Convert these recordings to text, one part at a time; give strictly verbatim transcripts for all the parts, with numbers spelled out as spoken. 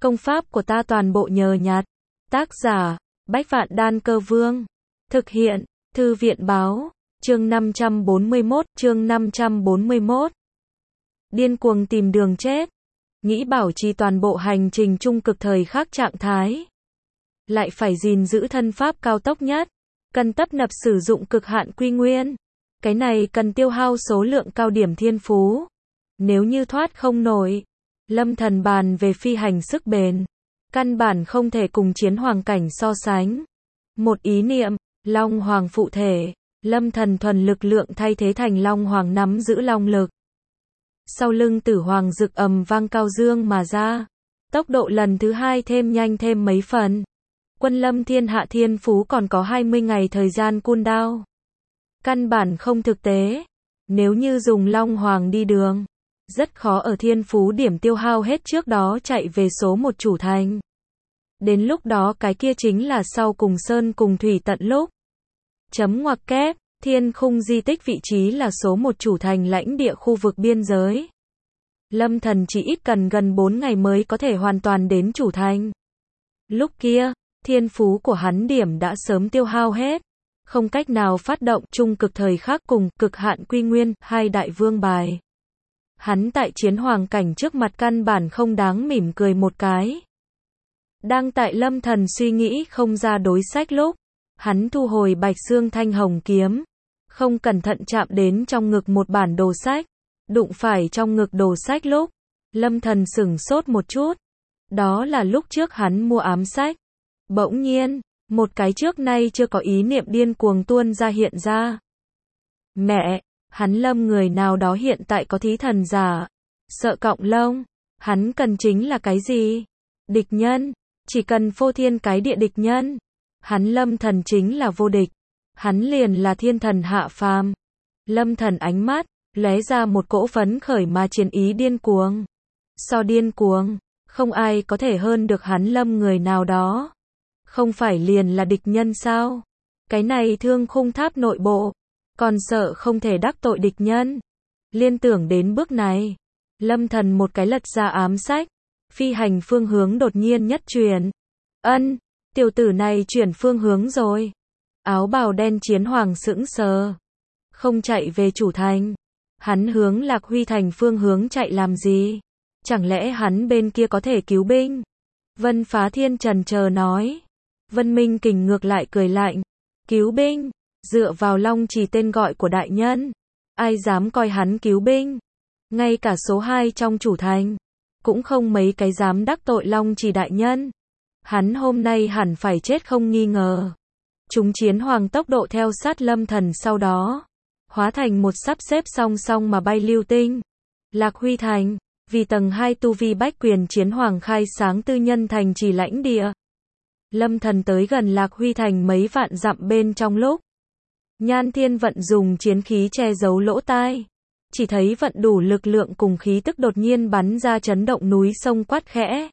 Công pháp của ta toàn bộ nhờ nhặt. Tác giả, Bách Vạn Đan Cơ Vương. Thực hiện, Thư viện Báo. Chương năm trăm bốn mươi mốt, chương năm trăm bốn mươi mốt. Điên cuồng tìm đường chết. Nghĩ bảo trì toàn bộ hành trình trung cực thời khắc trạng thái. Lại phải gìn giữ thân pháp cao tốc nhất. Cần tấp nập sử dụng cực hạn quy nguyên. Cái này cần tiêu hao số lượng cao điểm thiên phú. Nếu như thoát không nổi, Lâm Thần bàn về phi hành sức bền, căn bản không thể cùng chiến hoàng cảnh so sánh. Một ý niệm, Long Hoàng phụ thể, Lâm Thần thuần lực lượng thay thế thành Long Hoàng nắm giữ long lực. Sau lưng Tử Hoàng rực ầm vang cao dương mà ra, tốc độ lần thứ hai thêm nhanh thêm mấy phần. Quân lâm thiên hạ thiên phú còn có hai mươi ngày thời gian cooldown. Căn bản không thực tế. Nếu như dùng Long Hoàng đi đường, rất khó ở thiên phú điểm tiêu hao hết trước đó chạy về số một chủ thành. Đến lúc đó cái kia chính là sau cùng sơn cùng thủy tận lúc. Chấm ngoặc kép, thiên khung di tích vị trí là số một chủ thành lãnh địa khu vực biên giới. Lâm Thần chỉ ít cần gần bốn ngày mới có thể hoàn toàn đến chủ thành. Lúc kia, thiên phú của hắn điểm đã sớm tiêu hao hết. Không cách nào phát động trung cực thời khắc cùng cực hạn quy nguyên, hai đại vương bài. Hắn tại chiến hoàng cảnh trước mặt căn bản không đáng mỉm cười một cái. Đang tại Lâm Thần suy nghĩ không ra đối sách lúc, hắn thu hồi Bạch Xương Thanh Hồng kiếm, không cẩn thận chạm đến trong ngực một bản đồ sách, đụng phải trong ngực đồ sách lúc, Lâm Thần sửng sốt một chút. Đó là lúc trước hắn mua ám sách. Bỗng nhiên, một cái trước nay chưa có ý niệm điên cuồng tuôn ra hiện ra. Mẹ, hắn Lâm người nào đó hiện tại có thí thần giả, sợ cọng lông, hắn cần chính là cái gì? Địch nhân, chỉ cần phô thiên cái địa địch nhân. Hắn Lâm Thần chính là vô địch, hắn liền là thiên thần hạ phàm. Lâm Thần ánh mắt lóe ra một cỗ phấn khởi mà chiến ý điên cuồng. So điên cuồng, không ai có thể hơn được hắn Lâm người nào đó. Không phải liền là địch nhân sao? Cái này thương khung tháp nội bộ, còn sợ không thể đắc tội địch nhân. Liên tưởng đến bước này, Lâm Thần một cái lật ra ám sách, phi hành phương hướng đột nhiên nhất chuyển. Ân, tiểu tử này chuyển phương hướng rồi. Áo bào đen chiến hoàng sững sờ. Không chạy về chủ thành. Hắn hướng Lạc Huy thành phương hướng chạy làm gì? Chẳng lẽ hắn bên kia có thể cứu binh? Vân Phá Thiên trần chờ nói. Vân Minh Kình ngược lại cười lạnh. Cứu binh? Dựa vào Long Trì tên gọi của đại nhân, ai dám coi hắn cứu binh? Ngay cả số hai trong chủ thành, cũng không mấy cái dám đắc tội Long Trì đại nhân. Hắn hôm nay hẳn phải chết không nghi ngờ. Chúng chiến hoàng tốc độ theo sát Lâm Thần sau đó, hóa thành một sắp xếp song song mà bay lưu tinh. Lạc Huy thành, vì tầng hai tu vi bách quyền chiến hoàng khai sáng tư nhân thành trì lãnh địa. Lâm Thần tới gần Lạc Huy thành mấy vạn dặm bên trong lúc, Nhan Thiên Vận dùng chiến khí che giấu lỗ tai, chỉ thấy vận đủ lực lượng cùng khí tức đột nhiên bắn ra chấn động núi sông quát khẽ.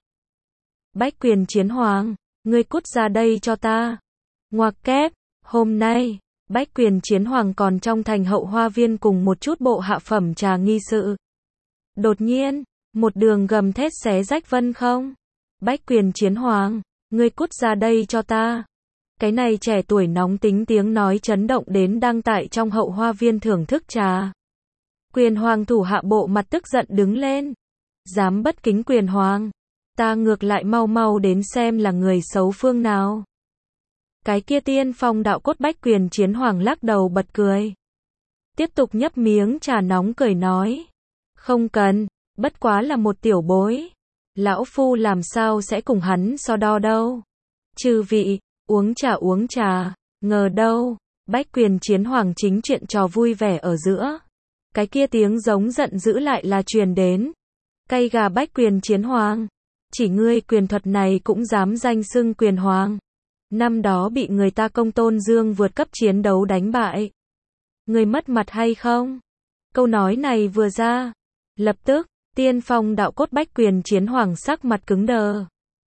Bách quyền chiến hoàng, ngươi cút ra đây cho ta. Ngoặc kép, hôm nay, Bách quyền chiến hoàng còn trong thành hậu hoa viên cùng một chút bộ hạ phẩm trà nghi sự. Đột nhiên, một đường gầm thét xé rách vân không. Bách quyền chiến hoàng, ngươi cút ra đây cho ta. Cái này trẻ tuổi nóng tính tiếng nói chấn động đến đang tại trong hậu hoa viên thưởng thức trà. Quyền hoàng thủ hạ bộ mặt tức giận đứng lên. Dám bất kính quyền hoàng, ta ngược lại mau mau đến xem là người xấu phương nào. Cái kia tiên phong đạo cốt bách quyền chiến hoàng lắc đầu bật cười. Tiếp tục nhấp miếng trà nóng cười nói. Không cần, bất quá là một tiểu bối. Lão phu làm sao sẽ cùng hắn so đo đâu. Chư vị, uống trà uống trà, ngờ đâu, bách quyền chiến hoàng chính chuyện trò vui vẻ ở giữa. Cái kia tiếng giống giận dữ lại là truyền đến. Cay gà bách quyền chiến hoàng, chỉ ngươi quyền thuật này cũng dám danh xưng quyền hoàng. Năm đó bị người ta công tôn dương vượt cấp chiến đấu đánh bại. Ngươi mất mặt hay không? Câu nói này vừa ra, lập tức, tiên phong đạo cốt bách quyền chiến hoàng sắc mặt cứng đờ.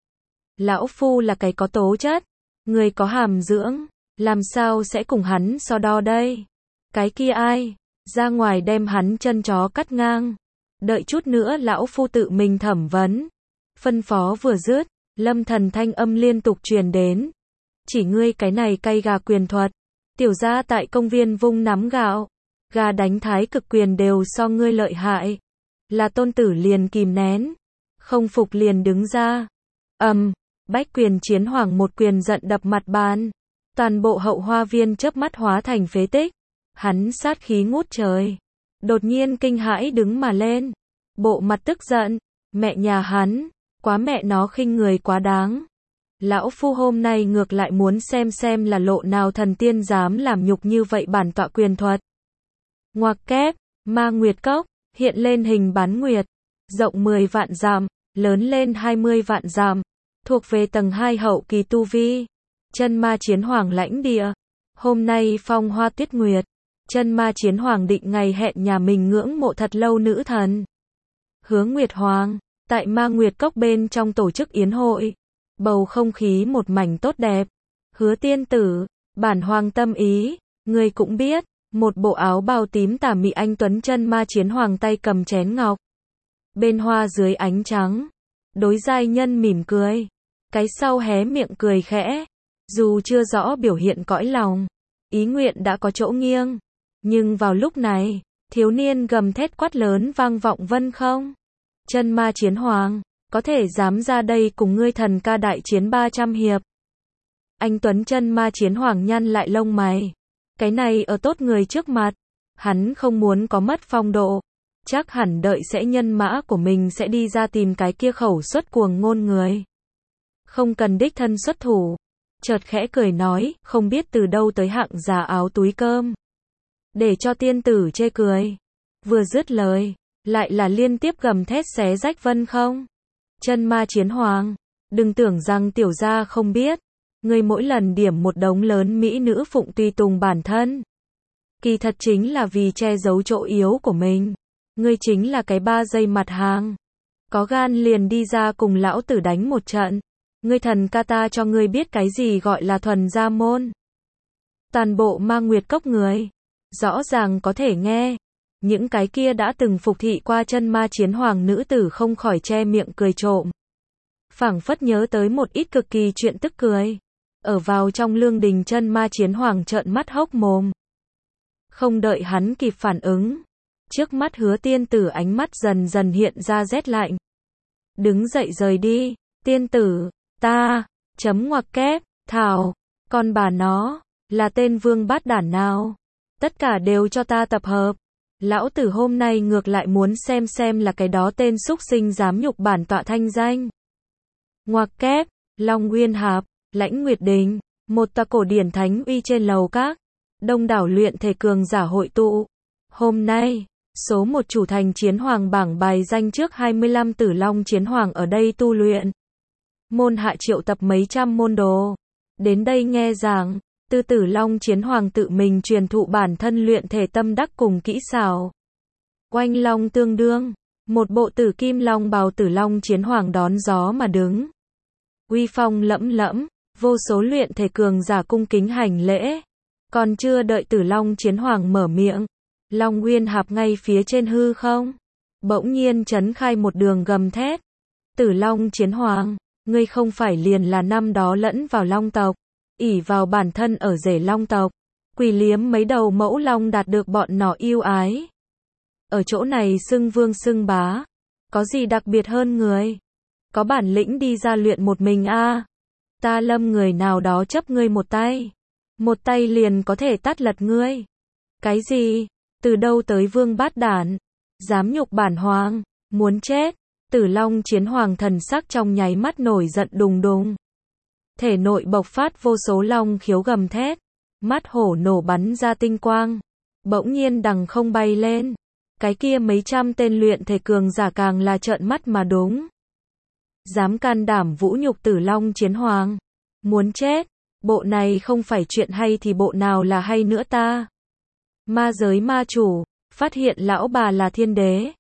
Lão phu là cái có tố chất, người có hàm dưỡng, làm sao sẽ cùng hắn so đo đây? Cái kia ai? Ra ngoài đem hắn chân chó cắt ngang. Đợi chút nữa lão phu tự mình thẩm vấn. Phân phó vừa dứt, Lâm Thần thanh âm liên tục truyền đến. Chỉ ngươi cái này cay gà quyền thuật. Tiểu gia tại công viên vung nắm gạo. Gà đánh thái cực quyền đều so ngươi lợi hại. Là tôn tử liền kìm nén. Không phục liền đứng ra. ầm, um, bách quyền chiến hoàng một quyền giận đập mặt bàn. Toàn bộ hậu hoa viên chớp mắt hóa thành phế tích. Hắn sát khí ngút trời. Đột nhiên kinh hãi đứng mà lên. Bộ mặt tức giận. Mẹ nhà hắn. Quá mẹ nó khinh người quá đáng. Lão phu hôm nay ngược lại muốn xem xem là lộ nào thần tiên dám làm nhục như vậy bản tọa quyền thuật. Ngoặc kép, ma nguyệt cốc, hiện lên hình bán nguyệt. Rộng mười vạn dặm, lớn lên hai mươi vạn dặm. Thuộc về tầng hai hậu kỳ tu vi. Chân ma chiến hoàng lãnh địa. Hôm nay phong hoa tuyết nguyệt. Chân ma chiến hoàng định ngày hẹn nhà mình ngưỡng mộ thật lâu nữ thần. Hứa Nguyệt Hoàng, tại ma nguyệt cốc bên trong tổ chức yến hội. Bầu không khí một mảnh tốt đẹp. Hứa tiên tử, bản hoàng tâm ý, người cũng biết. Một bộ áo bào tím tà mị anh tuấn chân ma chiến hoàng tay cầm chén ngọc. Bên hoa dưới ánh trắng. Đối giai nhân mỉm cười. Cái sau hé miệng cười khẽ. Dù chưa rõ biểu hiện cõi lòng. Ý nguyện đã có chỗ nghiêng. Nhưng vào lúc này, thiếu niên gầm thét quát lớn vang vọng vân không. Chân ma chiến hoàng, có thể dám ra đây cùng ngươi thần ca đại chiến ba trăm hiệp. Anh tuấn chân ma chiến hoàng nhăn lại lông mày. Cái này ở tốt người trước mặt. Hắn không muốn có mất phong độ. Chắc hẳn đợi sẽ nhân mã của mình sẽ đi ra tìm cái kia khẩu xuất cuồng ngôn người. Không cần đích thân xuất thủ. Chợt khẽ cười nói, không biết từ đâu tới hạng già áo túi cơm. Để cho tiên tử chê cười. Vừa dứt lời, lại là liên tiếp gầm thét xé rách vân không. Chân ma chiến hoàng, đừng tưởng rằng tiểu gia không biết. Ngươi mỗi lần điểm một đống lớn mỹ nữ phụng tùy tùng bản thân. Kỳ thật chính là vì che giấu chỗ yếu của mình. Ngươi chính là cái ba giây mặt hàng. Có gan liền đi ra cùng lão tử đánh một trận. Ngươi thần ca ta cho ngươi biết cái gì gọi là thuần gia môn. Toàn bộ ma nguyệt cốc người. Rõ ràng có thể nghe. Những cái kia đã từng phục thị qua chân ma chiến hoàng nữ tử không khỏi che miệng cười trộm. Phảng phất nhớ tới một ít cực kỳ chuyện tức cười. Ở vào trong lương đình chân ma chiến hoàng trợn mắt hốc mồm. Không đợi hắn kịp phản ứng. Trước mắt hứa tiên tử ánh mắt dần dần hiện ra rét lạnh. Đứng dậy rời đi. Tiên tử, ta, chấm ngoặc kép, thảo, con bà nó, là tên vương bát đản nào. Tất cả đều cho ta tập hợp. Lão tử hôm nay ngược lại muốn xem xem là cái đó tên súc sinh dám nhục bản tọa thanh danh. Ngoặc kép, Long Nguyên Hạp, Lãnh Nguyệt Đình, một tòa cổ điển thánh uy trên lầu các. Đông đảo luyện thể cường giả hội tụ. Hôm nay, số một chủ thành chiến hoàng bảng bài danh trước hai mươi lăm tử long chiến hoàng ở đây tu luyện. Môn hạ triệu tập mấy trăm môn đồ. Đến đây nghe giảng. Tư tử long chiến hoàng tự mình truyền thụ bản thân luyện thể tâm đắc cùng kỹ xảo. Oanh long tương đương. Một bộ tử kim long bào tử long chiến hoàng đón gió mà đứng. Uy phong lẫm lẫm. Vô số luyện thể cường giả cung kính hành lễ. Còn chưa đợi tử long chiến hoàng mở miệng. Long Nguyên Hạp ngay phía trên hư không. Bỗng nhiên chấn khai một đường gầm thét. Tử long chiến hoàng. Ngươi không phải liền là năm đó lẫn vào long tộc. ỷ vào bản thân ở rể long tộc. Quỳ liếm mấy đầu mẫu long đạt được bọn nó yêu ái. Ở chỗ này xưng vương xưng bá. Có gì đặc biệt hơn người? Có bản lĩnh đi ra luyện một mình a à? Ta lâm người nào đó chấp ngươi một tay. Một tay liền có thể tát lật ngươi. Cái gì? Từ đâu tới vương bát đản? Dám nhục bản hoàng? Muốn chết? Tử long chiến hoàng thần sắc trong nháy mắt nổi giận đùng đùng. Thể nội bộc phát vô số long khiếu gầm thét. Mắt hổ nổ bắn ra tinh quang. Bỗng nhiên đằng không bay lên. Cái kia mấy trăm tên luyện thể cường giả càng là trợn mắt mà đúng. Dám can đảm vũ nhục tử long chiến hoàng. Muốn chết. Bộ này không phải chuyện hay thì bộ nào là hay nữa ta. Ma giới ma chủ. Phát hiện lão bà là thiên đế.